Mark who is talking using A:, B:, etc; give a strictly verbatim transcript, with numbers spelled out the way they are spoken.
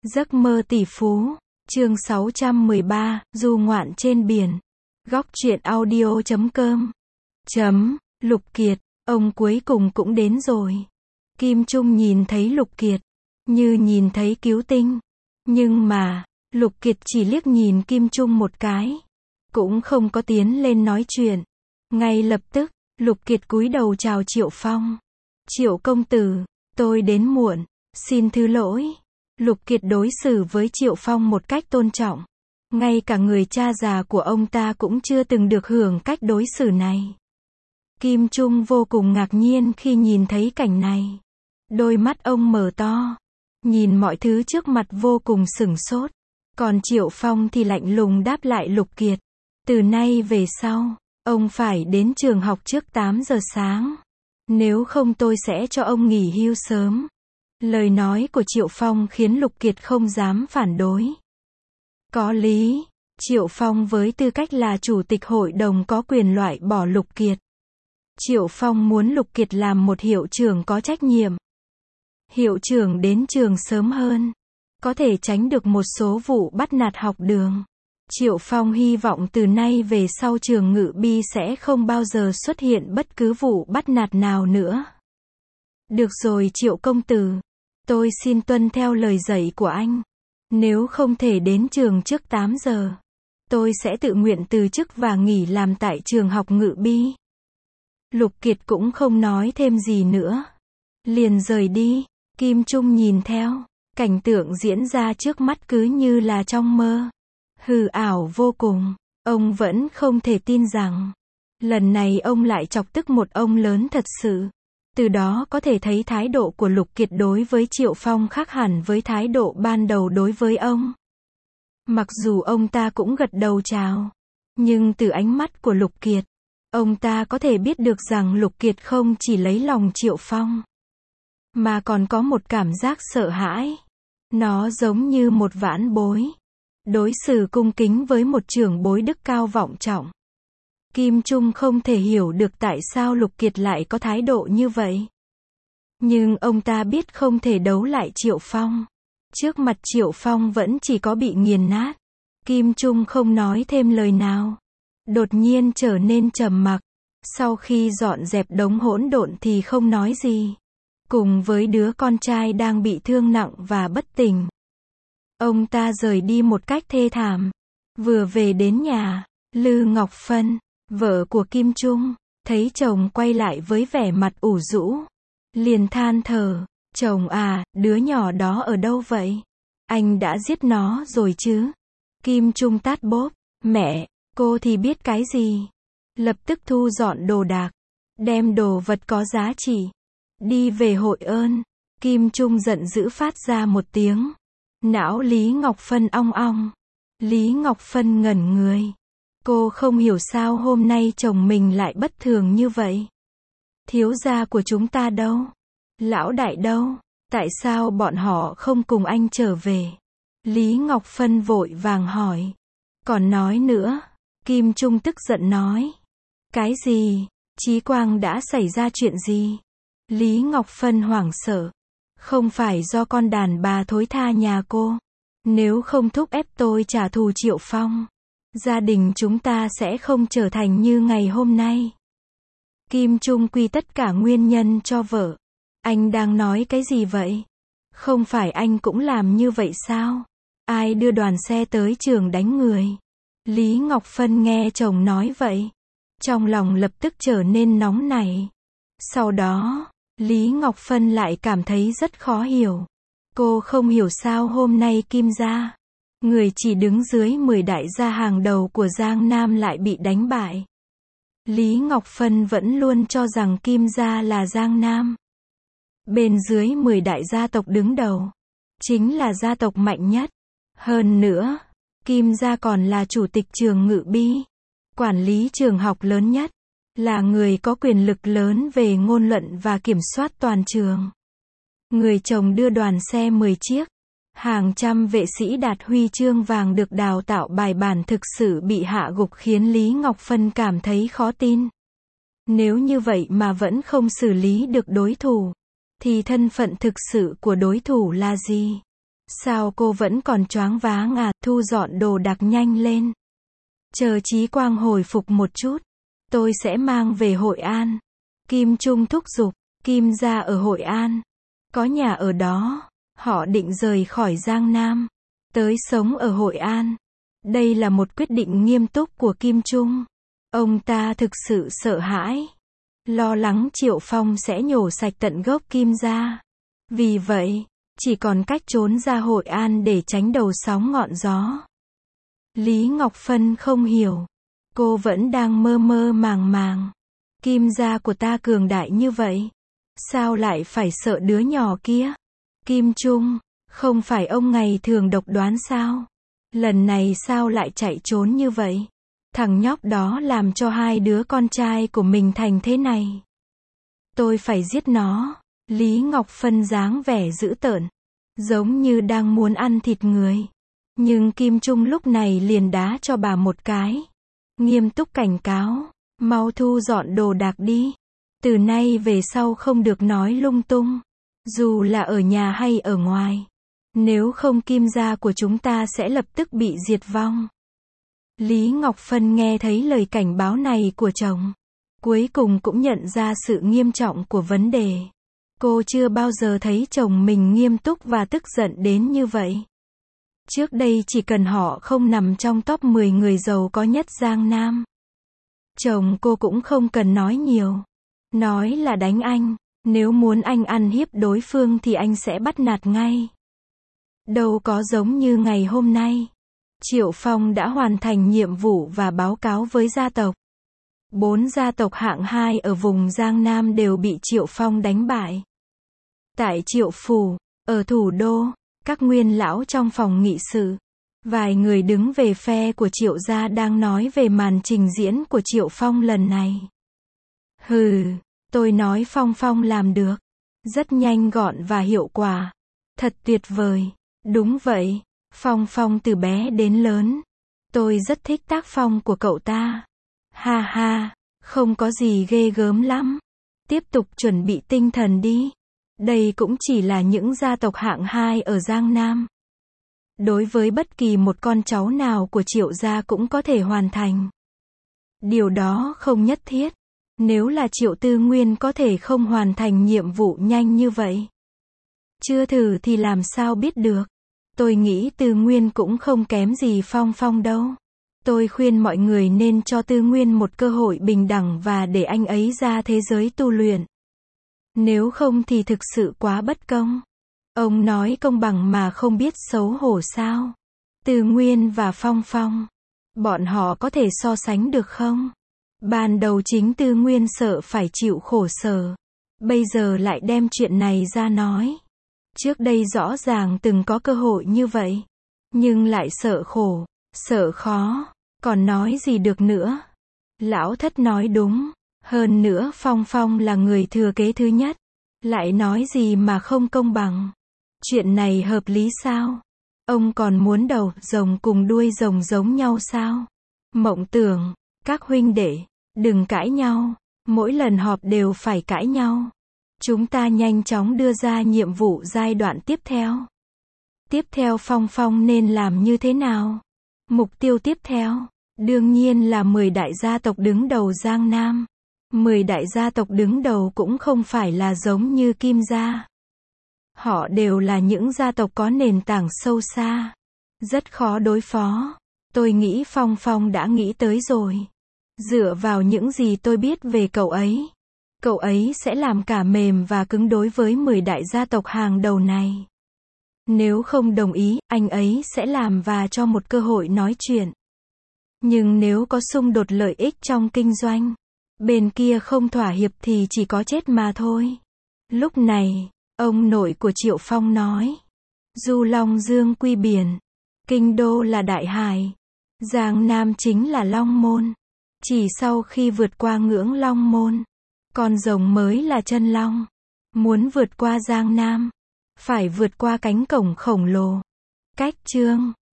A: Giấc mơ tỷ phú, chương sáu trăm mười ba, du ngoạn trên biển. Góc truyện audio chấm com. Chấm, Lục Kiệt, ông cuối cùng cũng đến rồi. Kim Trung nhìn thấy Lục Kiệt, như nhìn thấy cứu tinh. Nhưng mà, Lục Kiệt chỉ liếc nhìn Kim Trung một cái. Cũng không có tiến lên nói chuyện. Ngay lập tức, Lục Kiệt cúi đầu chào Triệu Phong. Triệu công tử, tôi đến muộn, xin thứ lỗi. Lục Kiệt đối xử với Triệu Phong một cách tôn trọng. Ngay cả người cha già của ông ta cũng chưa từng được hưởng cách đối xử này. Kim Trung vô cùng ngạc nhiên khi nhìn thấy cảnh này. Đôi mắt ông mở to, nhìn mọi thứ trước mặt vô cùng sửng sốt. Còn Triệu Phong thì lạnh lùng đáp lại Lục Kiệt. Từ nay về sau, ông phải đến trường học trước tám giờ sáng. Nếu không tôi sẽ cho ông nghỉ hưu sớm. Lời nói của Triệu Phong khiến Lục Kiệt không dám phản đối. Có lý, Triệu Phong với tư cách là chủ tịch hội đồng có quyền loại bỏ Lục Kiệt. Triệu Phong muốn Lục Kiệt làm một hiệu trưởng có trách nhiệm. Hiệu trưởng đến trường sớm hơn, có thể tránh được một số vụ bắt nạt học đường. Triệu Phong hy vọng từ nay về sau trường Ngự Bi sẽ không bao giờ xuất hiện bất cứ vụ bắt nạt nào nữa. Được rồi Triệu công tử, tôi xin tuân theo lời dạy của anh. Nếu không thể đến trường trước tám giờ, tôi sẽ tự nguyện từ chức và nghỉ làm tại trường học Ngự Bi. Lục Kiệt cũng không nói thêm gì nữa. Liền rời đi. Kim Trung nhìn theo. Cảnh tượng diễn ra trước mắt cứ như là trong mơ. Hư ảo vô cùng. Ông vẫn không thể tin rằng lần này ông lại chọc tức một ông lớn thật sự. Từ đó có thể thấy thái độ của Lục Kiệt đối với Triệu Phong khác hẳn với thái độ ban đầu đối với ông. Mặc dù ông ta cũng gật đầu chào, nhưng từ ánh mắt của Lục Kiệt, ông ta có thể biết được rằng Lục Kiệt không chỉ lấy lòng Triệu Phong, mà còn có một cảm giác sợ hãi. Nó giống như một vãn bối, đối xử cung kính với một trưởng bối đức cao vọng trọng. Kim Trung không thể hiểu được tại sao Lục Kiệt lại có thái độ như vậy. Nhưng ông ta biết không thể đấu lại Triệu Phong. Trước mặt Triệu Phong vẫn chỉ có bị nghiền nát. Kim Trung không nói thêm lời nào. Đột nhiên trở nên trầm mặc. Sau khi dọn dẹp đống hỗn độn thì không nói gì. Cùng với đứa con trai đang bị thương nặng và bất tỉnh, ông ta rời đi một cách thê thảm. Vừa về đến nhà, Lư Ngọc Phân, vợ của Kim Trung, thấy chồng quay lại với vẻ mặt ủ rũ, liền than thở, chồng à, đứa nhỏ đó ở đâu vậy? Anh đã giết nó rồi chứ? Kim Trung tát bốp, mẹ, cô thì biết cái gì? Lập tức thu dọn đồ đạc, đem đồ vật có giá trị, đi về hội ơn. Kim Trung giận dữ phát ra một tiếng. Não Lý Ngọc Phân ong ong. Lý Ngọc Phân ngẩn người. Cô không hiểu sao hôm nay chồng mình lại bất thường như vậy. Thiếu gia của chúng ta đâu? Lão đại đâu? Tại sao bọn họ không cùng anh trở về? Lý Ngọc Phân vội vàng hỏi. Còn nói nữa. Kim Trung tức giận nói. Cái gì? Chí Quang đã xảy ra chuyện gì? Lý Ngọc Phân hoảng sợ. Không phải do con đàn bà thối tha nhà cô. Nếu không thúc ép tôi trả thù Triệu Phong, gia đình chúng ta sẽ không trở thành như ngày hôm nay. Kim Trung quy tất cả nguyên nhân cho vợ. Anh đang nói cái gì vậy? Không phải anh cũng làm như vậy sao? Ai đưa đoàn xe tới trường đánh người? Lý Ngọc Phân nghe chồng nói vậy, trong lòng lập tức trở nên nóng nảy. Sau đó, Lý Ngọc Phân lại cảm thấy rất khó hiểu. Cô không hiểu sao hôm nay Kim gia, người chỉ đứng dưới mười đại gia hàng đầu của Giang Nam lại bị đánh bại. Lý Ngọc Phân vẫn luôn cho rằng Kim gia là Giang Nam. Bên dưới mười đại gia tộc đứng đầu, chính là gia tộc mạnh nhất. Hơn nữa, Kim gia còn là chủ tịch trường Ngự Bi, quản lý trường học lớn nhất, là người có quyền lực lớn về ngôn luận và kiểm soát toàn trường. Người chồng đưa đoàn xe mười chiếc, hàng trăm vệ sĩ đạt huy chương vàng được đào tạo bài bản thực sự bị hạ gục khiến Lý Ngọc Phân cảm thấy khó tin. Nếu như vậy mà vẫn không xử lý được đối thủ, thì thân phận thực sự của đối thủ là gì? Sao cô vẫn còn choáng váng à, thu dọn đồ đạc nhanh lên. Chờ Chí Quang hồi phục một chút, tôi sẽ mang về Hội An. Kim Trung thúc giục, Kim gia ở Hội An, có nhà ở đó, họ định rời khỏi Giang Nam, tới sống ở Hội An. Đây là một quyết định nghiêm túc của Kim Trung. Ông ta thực sự sợ hãi, lo lắng Triệu Phong sẽ nhổ sạch tận gốc Kim gia. Vì vậy, chỉ còn cách trốn ra Hội An để tránh đầu sóng ngọn gió. Lý Ngọc Phân không hiểu. Cô vẫn đang mơ mơ màng màng. Kim gia của ta cường đại như vậy, sao lại phải sợ đứa nhỏ kia? Kim Trung, không phải ông ngày thường độc đoán sao? Lần này sao lại chạy trốn như vậy? Thằng nhóc đó làm cho hai đứa con trai của mình thành thế này. Tôi phải giết nó. Lý Ngọc Phân dáng vẻ dữ tợn, giống như đang muốn ăn thịt người. Nhưng Kim Trung lúc này liền đá cho bà một cái. Nghiêm túc cảnh cáo, mau thu dọn đồ đạc đi. Từ nay về sau không được nói lung tung, dù là ở nhà hay ở ngoài. Nếu không Kim gia của chúng ta sẽ lập tức bị diệt vong. Lý Ngọc Phân nghe thấy lời cảnh báo này của chồng, cuối cùng cũng nhận ra sự nghiêm trọng của vấn đề. Cô chưa bao giờ thấy chồng mình nghiêm túc và tức giận đến như vậy. Trước đây chỉ cần họ không nằm trong top mười người giàu có nhất Giang Nam, chồng cô cũng không cần nói nhiều. Nói là đánh anh, nếu muốn anh ăn hiếp đối phương thì anh sẽ bắt nạt ngay. Đâu có giống như ngày hôm nay. Triệu Phong đã hoàn thành nhiệm vụ và báo cáo với gia tộc. Bốn gia tộc hạng hai ở vùng Giang Nam đều bị Triệu Phong đánh bại. Tại Triệu Phủ, ở thủ đô, các nguyên lão trong phòng nghị sự, vài người đứng về phe của Triệu gia đang nói về màn trình diễn của Triệu Phong lần này. Hừ, tôi nói Phong Phong làm được. Rất nhanh gọn và hiệu quả. Thật tuyệt vời. Đúng vậy, Phong Phong từ bé đến lớn. Tôi rất thích tác phong của cậu ta. Ha ha, không có gì ghê gớm lắm. Tiếp tục chuẩn bị tinh thần đi. Đây cũng chỉ là những gia tộc hạng hai ở Giang Nam. Đối với bất kỳ một con cháu nào của Triệu gia cũng có thể hoàn thành. Điều đó không nhất thiết. Nếu là Triệu Tư Nguyên có thể không hoàn thành nhiệm vụ nhanh như vậy. Chưa thử thì làm sao biết được. Tôi nghĩ Tư Nguyên cũng không kém gì Phong Phong đâu. Tôi khuyên mọi người nên cho Tư Nguyên một cơ hội bình đẳng và để anh ấy ra thế giới tu luyện. Nếu không thì thực sự quá bất công. Ông nói công bằng mà không biết xấu hổ sao? Tư Nguyên và Phong Phong, bọn họ có thể so sánh được không? Ban đầu chính Tư Nguyên sợ phải chịu khổ sở, bây giờ lại đem chuyện này ra nói. Trước đây rõ ràng từng có cơ hội như vậy, nhưng lại sợ khổ, sợ khó, còn nói gì được nữa. Lão Thất nói đúng, hơn nữa Phong Phong là người thừa kế thứ nhất, lại nói gì mà không công bằng. Chuyện này hợp lý sao? Ông còn muốn đầu rồng cùng đuôi rồng giống nhau sao? Mộng Tưởng, các huynh đệ, đừng cãi nhau, mỗi lần họp đều phải cãi nhau. Chúng ta nhanh chóng đưa ra nhiệm vụ giai đoạn tiếp theo. Tiếp theo Phong Phong nên làm như thế nào? Mục tiêu tiếp theo, đương nhiên là mười đại gia tộc đứng đầu Giang Nam. mười đại gia tộc đứng đầu cũng không phải là giống như Kim gia. Họ đều là những gia tộc có nền tảng sâu xa, rất khó đối phó. Tôi nghĩ Phong Phong đã nghĩ tới rồi. Dựa vào những gì tôi biết về cậu ấy, cậu ấy sẽ làm cả mềm và cứng đối với mười đại gia tộc hàng đầu này. Nếu không đồng ý, anh ấy sẽ làm và cho một cơ hội nói chuyện. Nhưng nếu có xung đột lợi ích trong kinh doanh, bên kia không thỏa hiệp thì chỉ có chết mà thôi. Lúc này, ông nội của Triệu Phong nói, Du Long Dương quy biển, Kinh Đô là Đại Hải, Giang Nam chính là Long Môn. Chỉ sau khi vượt qua ngưỡng Long Môn, con rồng mới là chân long. Muốn vượt qua Giang Nam, phải vượt qua cánh cổng khổng lồ. Cách chương